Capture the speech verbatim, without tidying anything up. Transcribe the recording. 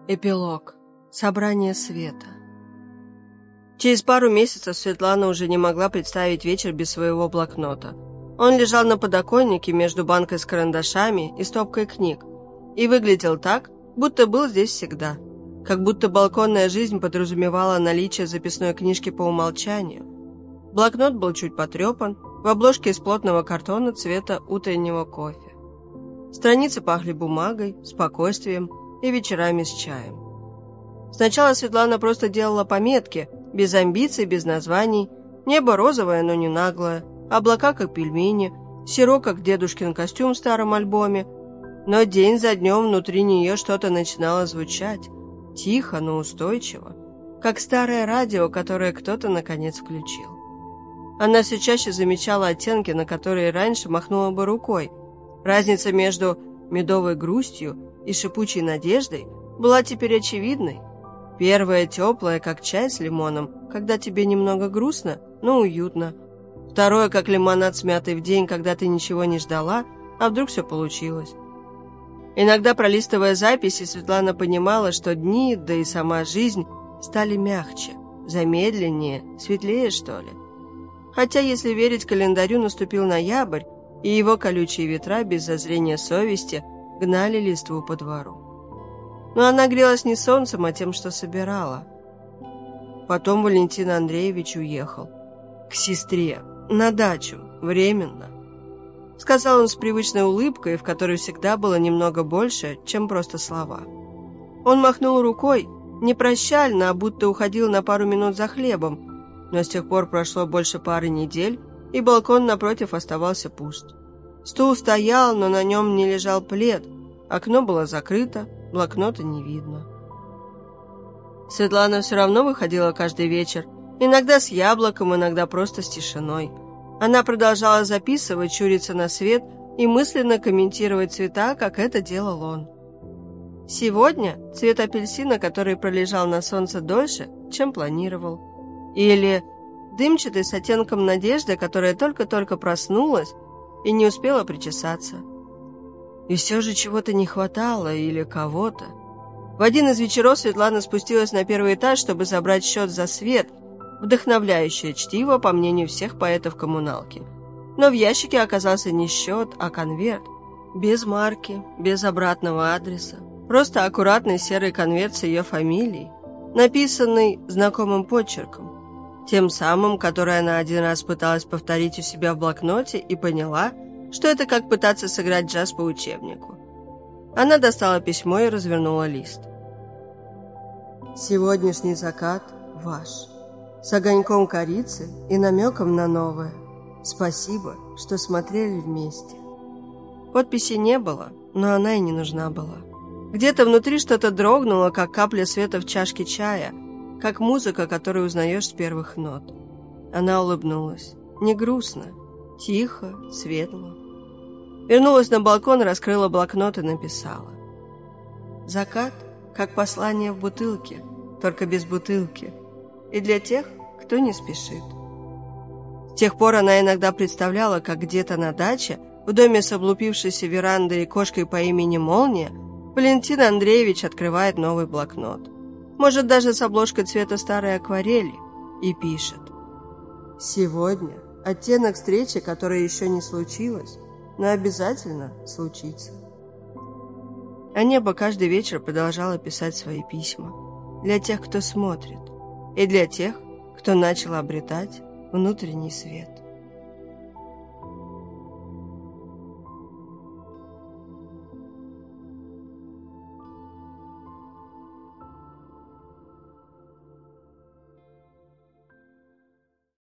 Эпилог. Собрание света. Через пару месяцев Светлана уже не могла представить вечер без своего блокнота. Он лежал на подоконнике между банкой с карандашами и стопкой книг и выглядел так, будто был здесь всегда. Как будто балконная жизнь подразумевала наличие записной книжки по умолчанию. Блокнот был чуть потрепан, в обложке из плотного картона цвета утреннего кофе. Страницы пахли бумагой, спокойствием и вечерами с чаем. Сначала Светлана просто делала пометки, без амбиций, без названий. Небо розовое, но не наглое, облака как пельмени, серо как дедушкин костюм в старом альбоме. Но день за днем внутри нее что-то начинало звучать, тихо, но устойчиво, как старое радио, которое кто-то наконец включил. Она все чаще замечала оттенки, на которые раньше махнула бы рукой. Разница между медовой грустью и шипучей надеждой была теперь очевидной. Первая теплая, как чай с лимоном, когда тебе немного грустно, но уютно. Второе, как лимонад с мятой в день, когда ты ничего не ждала, а вдруг все получилось. Иногда, пролистывая записи, Светлана понимала, что дни, да и сама жизнь стали мягче, замедленнее, светлее, что ли. Хотя, если верить календарю, наступил ноябрь, и его колючие ветра без зазрения совести гнали листву по двору. Но она грелась не солнцем, а тем, что собирала. Потом Валентин Андреевич уехал. К сестре, на дачу, временно. Сказал он с привычной улыбкой, в которой всегда было немного больше, чем просто слова. Он махнул рукой, не прощально, а будто уходил на пару минут за хлебом, но с тех пор прошло больше пары недель, и балкон напротив оставался пуст. Стул стоял, но на нем не лежал плед, окно было закрыто, блокнота не видно. Светлана все равно выходила каждый вечер, иногда с яблоком, иногда просто с тишиной. Она продолжала записывать, щуриться на свет и мысленно комментировать цвета, как это делал он. Сегодня цвет апельсина, который пролежал на солнце дольше, чем планировал. Или дымчатый с оттенком надежды, которая только-только проснулась и не успела причесаться. И все же чего-то не хватало или кого-то. В один из вечеров Светлана спустилась на первый этаж, чтобы забрать счет за свет, вдохновляющее чтиво, по мнению всех поэтов коммуналки. Но в ящике оказался не счет, а конверт. Без марки, без обратного адреса. Просто аккуратный серый конверт с ее фамилией, написанный знакомым почерком. Тем самым, который она один раз пыталась повторить у себя в блокноте и поняла, что это как пытаться сыграть джаз по учебнику. Она достала письмо и развернула лист. «Сегодняшний закат ваш. С огоньком корицы и намеком на новое. Спасибо, что смотрели вместе». Подписи не было, но она и не нужна была. Где-то внутри что-то дрогнуло, как капля света в чашке чая, как музыка, которую узнаешь с первых нот. Она улыбнулась. Не грустно, тихо, светло. Вернулась на балкон, раскрыла блокнот и написала. «Закат, как послание в бутылке, только без бутылки. И для тех, кто не спешит». С тех пор она иногда представляла, как где-то на даче, в доме с облупившейся верандой и кошкой по имени Молния, Валентин Андреевич открывает новый блокнот. Может, даже с обложкой цвета старой акварели, и пишет. «Сегодня оттенок встречи, которая еще не случилась, но обязательно случится». А небо каждый вечер продолжало писать свои письма для тех, кто смотрит, и для тех, кто начал обретать внутренний свет.